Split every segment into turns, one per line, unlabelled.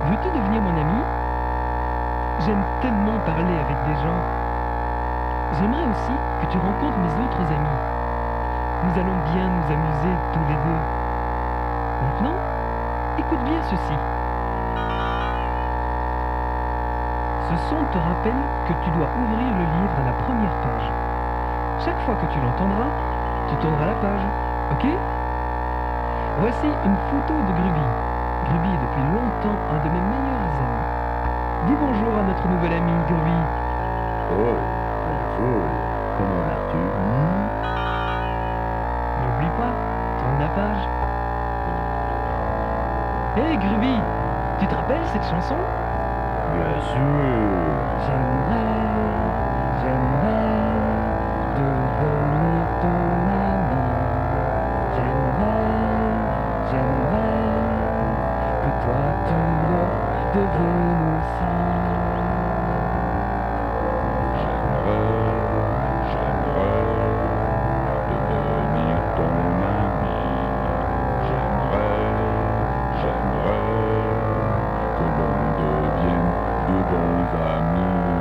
Veux-tu devenir mon ami? J'aime tellement parler avec des gens. J'aimerais aussi que tu rencontres mes autres amis. Nous allons bien nous amuser tous les deux. Maintenant, écoute bien ceci. Ce son te rappelle que tu dois ouvrir le livre à la première page. Chaque fois que tu l'entendras, tu tourneras la page. Ok? Voici une photo de Gruby. Gruby est depuis longtemps un de mes meilleurs amis. Dis bonjour à notre nouvel ami, Gruby.
Paul, bonjour, comment vas-tu?
N'oublie pas, tourne la page. Hé Gruby, tu te rappelles cette chanson?
Bien sûr.
J'aimerais devenir ton ami. J'aimerais que toi tu le deviennes aussi.
J'aimerais devenir ton ami. J'aimerais que l'on devienne de bons amis.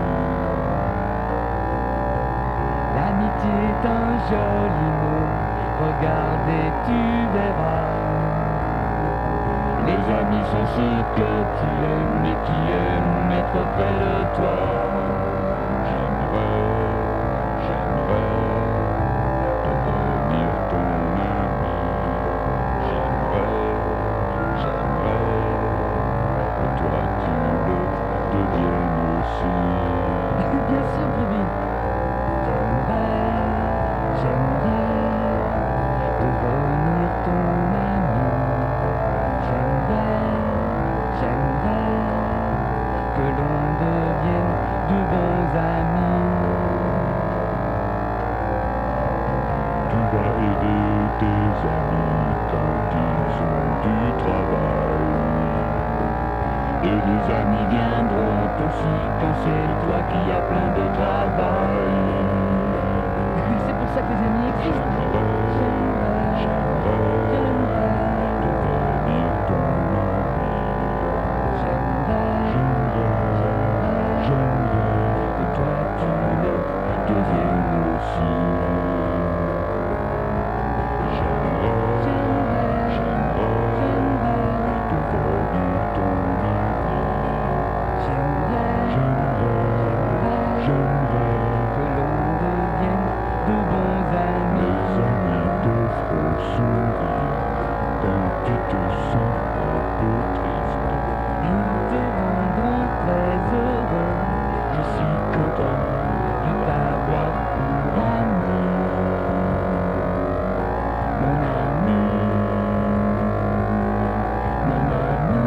L'amitié est un joli mot, regarde et tu verras.
Les amis sont ceux que tu aimes et qui aiment être près de toi. J'aimerais devenir ton ami. J'aimerais que toi tu le deviennes aussi.
Bien sûr, Gruby. J'aimerais devenir ton ami. J'aimerais que l'on devienne de bons amis.
Tu vas aider tes amis quand ils ont du travail. Et les amis viendront aussi quand c'est toi qui as plein de travail.
C'est pour ça que les amis existent.
J'aimerais devenir ton ami. J'aimerais que toi tu le deviennes aussi. J'aimerais devenir ton ami. J'aimerais
Que l'on devienne de bons amis.
les amis te feront sourire quand tu te sens un peu triste.
Ils te rendront très heureux. Je suis content de t'avoir pour ami. Mon ami. Mon ami.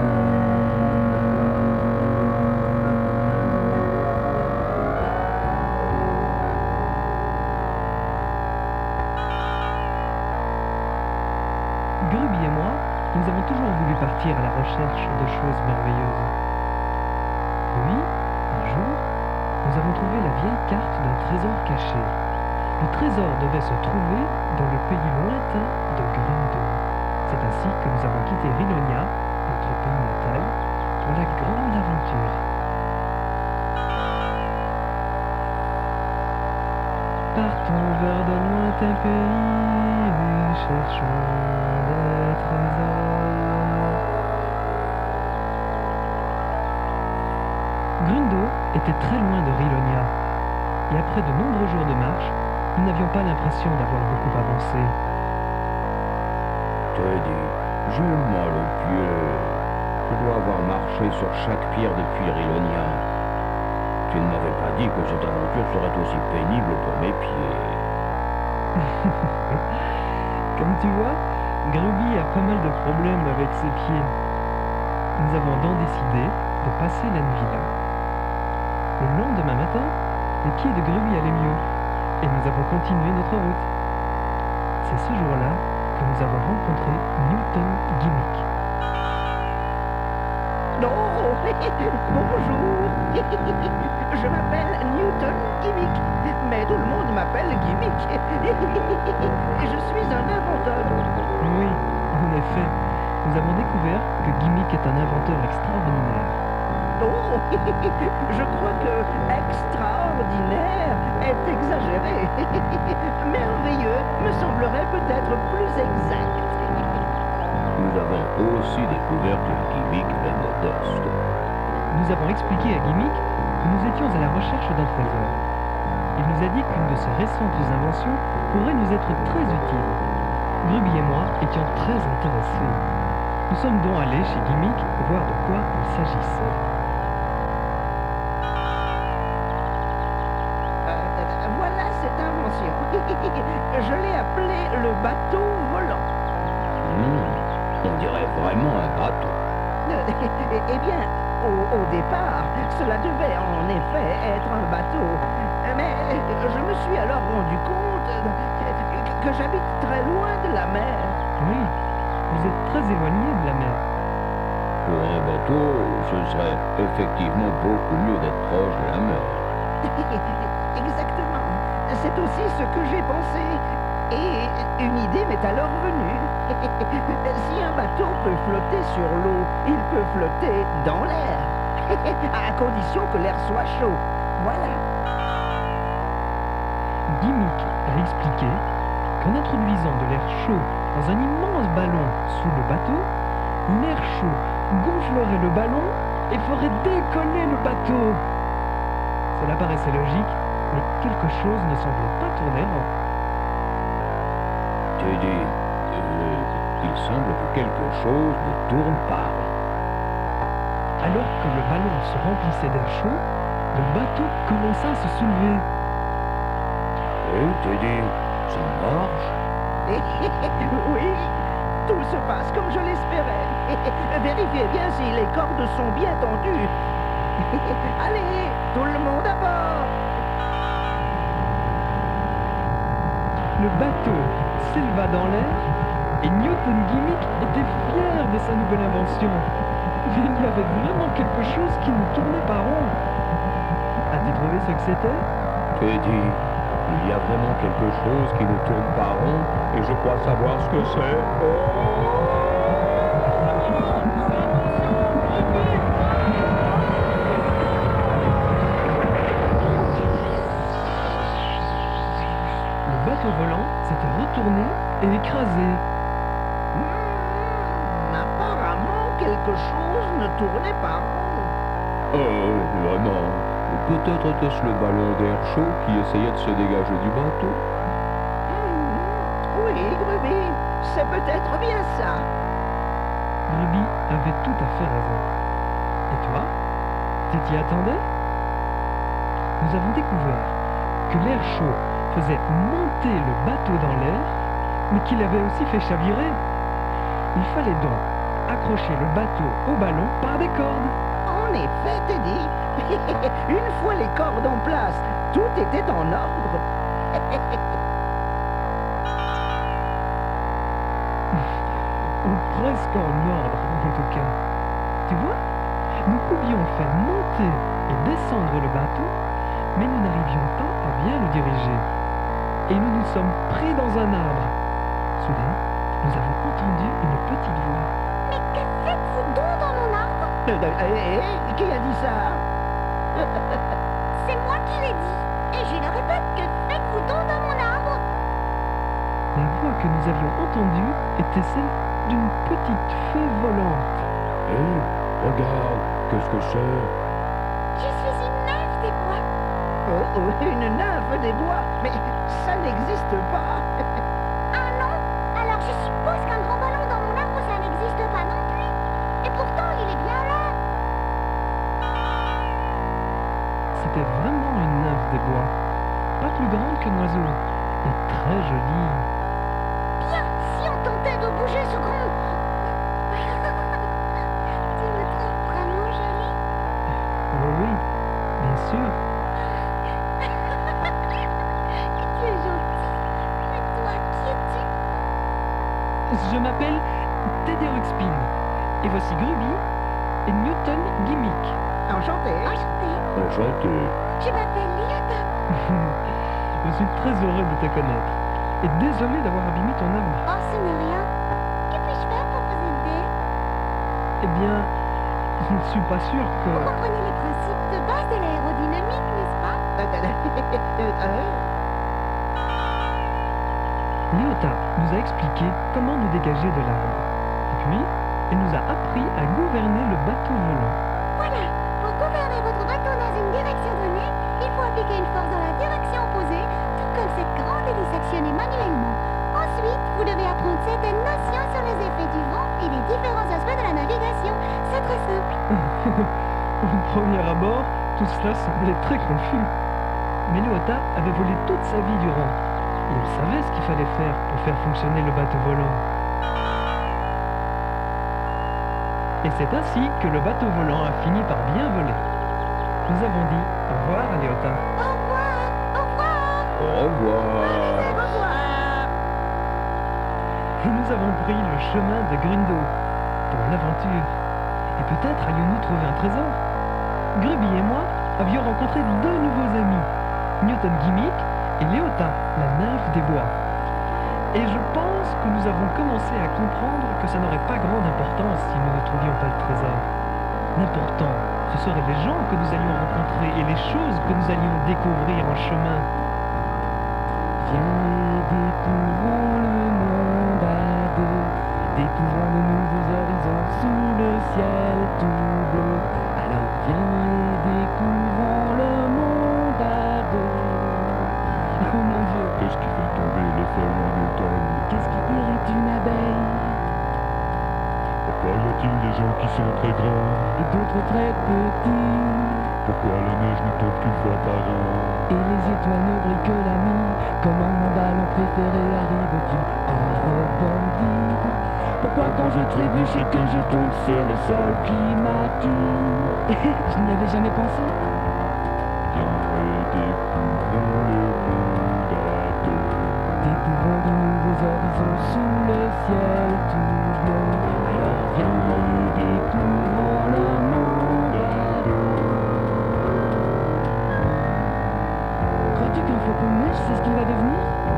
Gruby et moi, nous avons toujours voulu partir à la recherche de choses merveilleuses. Puis, un jour, nous avons trouvé la vieille carte d'un trésor caché. Le trésor devait se trouver dans le pays lointain de Grundo. C'est ainsi que nous avons quitté Rilonia, notre pays natal, pour la grande aventure. Partons vers de lointains pays, cherchons des trésors. Grundo était très loin de Rilonia, et après de nombreux jours de marche, nous n'avions pas l'impression d'avoir beaucoup avancé.
Teddy, j'ai mal aux pieds. Je dois avoir marché sur chaque pierre depuis Rilonia. Tu ne m'avais pas dit que cette aventure serait aussi pénible pour mes pieds.
Comme tu vois, Gruby a pas mal de problèmes avec ses pieds. Nous avons donc décidé de passer la nuit là. Le lendemain matin, les pieds de Gruby allaient mieux, et nous avons continué notre route. C'est ce jour-là que nous avons rencontré Newton Gimmick.
Oh, bonjour. Je m'appelle Newton Gimmick, mais tout le monde m'appelle Gimmick. Et je suis un inventeur.
Oui, en effet, nous avons découvert que Gimmick est un inventeur extraordinaire.
Oh, je crois que extraordinaire est exagéré. Merveilleux me semblerait peut-être plus exact.
Nous avons aussi découvert que Gimmick est modeste.
Nous avons expliqué à Gimmick que nous étions à la recherche d'un trésor. Il nous a dit qu'une de ses récentes inventions pourrait nous être très utile. Grubby et moi étions très intéressés. Nous sommes donc allés chez Gimmick voir de quoi il s'agissait.
Voilà cette invention. Je l'ai appelé le bateau volant.
On dirait vraiment un bateau.
Eh bien, au départ, cela devait en effet être un bateau. Mais je me suis alors rendu compte que j'habite très loin de la mer.
Oui, vous êtes très éloigné de la mer.
Pour un bateau, ce serait effectivement beaucoup mieux d'être proche de la mer.
Exactement. C'est aussi ce que j'ai pensé. Et une idée m'est alors venue. Si un bateau peut flotter sur l'eau, il peut flotter dans l'air. À condition que l'air soit chaud. Voilà.
Gimmick a expliqué qu'en introduisant de l'air chaud dans un immense ballon sous le bateau, l'air chaud gonflerait le ballon et ferait décoller le bateau. Cela paraissait logique, mais quelque chose ne semblait pas tourner rond.
Teddy, il semble que quelque chose ne tourne pas.
Alors que le ballon se remplissait d'air chaud, le bateau commença à se soulever.
Teddy, ça marche?
Oui, tout se passe comme je l'espérais. Vérifiez bien si les cordes sont bien tendues. Allez, tout le monde à bord.
Le bateau s'éleva dans l'air et Newton Gimmick était fier de sa nouvelle invention. Mais il y avait vraiment quelque chose qui ne tournait pas rond. As-tu trouvé ce que c'était?
Teddy, il y a vraiment quelque chose qui ne tourne pas rond et je crois savoir ce que c'est.
Le bateau volant s'était retourné et écrasé.
Apparemment, quelque chose ne tournait pas rond.
Vraiment. Peut-être était-ce le ballon d'air chaud qui essayait de se dégager du bateau.
Oui, Grubby, c'est peut-être bien ça.
Grubby avait tout à fait raison. Et toi? Tu t'y attendais? Nous avons découvert que l'air chaud faisait monter le bateau dans l'air, mais qu'il avait aussi fait chavirer. Il fallait donc accrocher le bateau au ballon par des cordes.
En effet, Teddy. Une fois les cordes en place, tout était en ordre.
Ou presque en ordre, en tout cas. Tu vois, nous pouvions faire monter et descendre le bateau, mais nous n'arrivions pas à bien le diriger. Et nous nous sommes pris dans un arbre. Soudain, nous avons entendu une petite voix.
Mais que faites-vous donc dans mon arbre?
Qui a dit ça?
C'est moi qui l'ai dit. Et je le répète, que faites-vous donc dans mon arbre?
La voix que nous avions entendue était celle d'une petite fée volante.
Regarde, qu'est-ce que c'est?
Je suis une nymphe des bois.
Oh, une nymphe des bois? Mais ça n'existe pas.
Ah non? Alors je suppose qu'un grand ballon dans mon arbre, ça n'existe pas non plus. Et pourtant, il est bien là.
C'était vraiment une nymphe des bois. Pas plus grande qu'un oiseau. Et très jolie.
Bien, si on tentait de bouger ce grand... Tu me trouves vraiment jolie?
Oh oui, bien sûr.
Tu es gentil. Mais toi, qui es-tu?
Je m'appelle Teddy Ruxpin. Et voici Grubby et Newton Gimmick.
Enchanté.
Enchantée.
Enchanté.
Je m'appelle Liata.
Je suis très heureux de te connaître. Et désolé d'avoir abîmé ton arbre.
Oh, ce n'est rien. Que puis-je faire pour vous aider?
bien, je ne suis pas sûr
Vous
que...
comprenez les principes de base de l'aérodynamique, n'est-ce pas?
Léota nous a expliqué comment nous dégager de l'arbre. Et puis, elle nous a appris à gouverner le bateau volant.
Voilà, pour gouverner votre bateau dans une direction donnée, il faut appliquer une force dans la direction opposée, tout comme cette grande hélice actionnée manuellement. Ensuite, vous devez apprendre certaines notions sur les effets du vent et les différents aspects de la navigation. C'est très simple.
Au premier abord, tout cela semblait très confus. Mais Léota avait volé toute sa vie durant. Et elle savait ce qu'il fallait faire pour faire fonctionner le bateau volant. Et c'est ainsi que le bateau volant a fini par bien voler. Nous avons dit au revoir à Léota.
Au revoir, au revoir.
Au revoir.
Au revoir.
Et nous avons pris le chemin de Grundo pour l'aventure. Et peut-être allions-nous trouver un trésor. Grubby et moi avions rencontré deux nouveaux amis, Newton Gimmick et Léota, la nymphe des bois. Et je pense que nous avons commencé à comprendre que ça n'aurait pas grande importance si nous ne trouvions pas le trésor. L'important, ce seraient les gens que nous allions rencontrer et les choses que nous allions découvrir en chemin.
Viens et découvrons le monde à deux, découvrons de nouveaux horizons sous le ciel tout bleu. Alors viens et découvrons le monde à deux. Oh mon Dieu,
Qu'est-ce qui fait tomber les feuilles en automne?
qu'est-ce qui irrite une abeille
Pourquoi y a-t-il des gens qui sont très grands?
et d'autres très petits?
Pourquoi la neige ne tombe qu'une fois par an?
Et les étoiles ne brillent que la nuit. Comment mon ballon préféré arrive-t-il en rebondit? Pourquoi quand je trébuche et que je tombe sur le sol climatique? Je n'y avais jamais pensé.
Viens et découvrons le monde à deux.
Découvrons de nouveaux horizons sous le ciel tout bleu. Alors viens et découvrons le monde à deux. Crois-tu qu'un flocon de neige, c'est ce qu'il va devenir?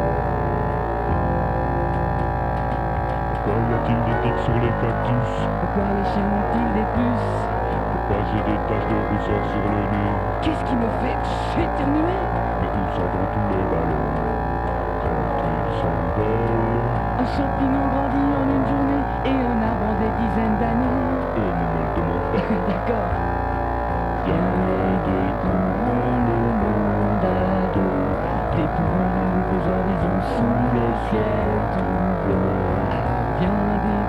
Pourquoi y a-t-il des pics sur les cactus?
Pourquoi les chiens ont-ils des puces?
Pourquoi j'ai des taches de rousseur sur le nez?
Qu'est-ce qui me fait éternuer?
Mais où s'en vont tous les ballons quand ils s'envolent?
Un champignon grandit en une journée et un arbre en des dizaines d'années.
Et ne me le demande pas.
D'accord.
Viens et découvrons le monde à deux.
Découvrons de nouveaux horizons sous le ciel tout bleu. Alors viens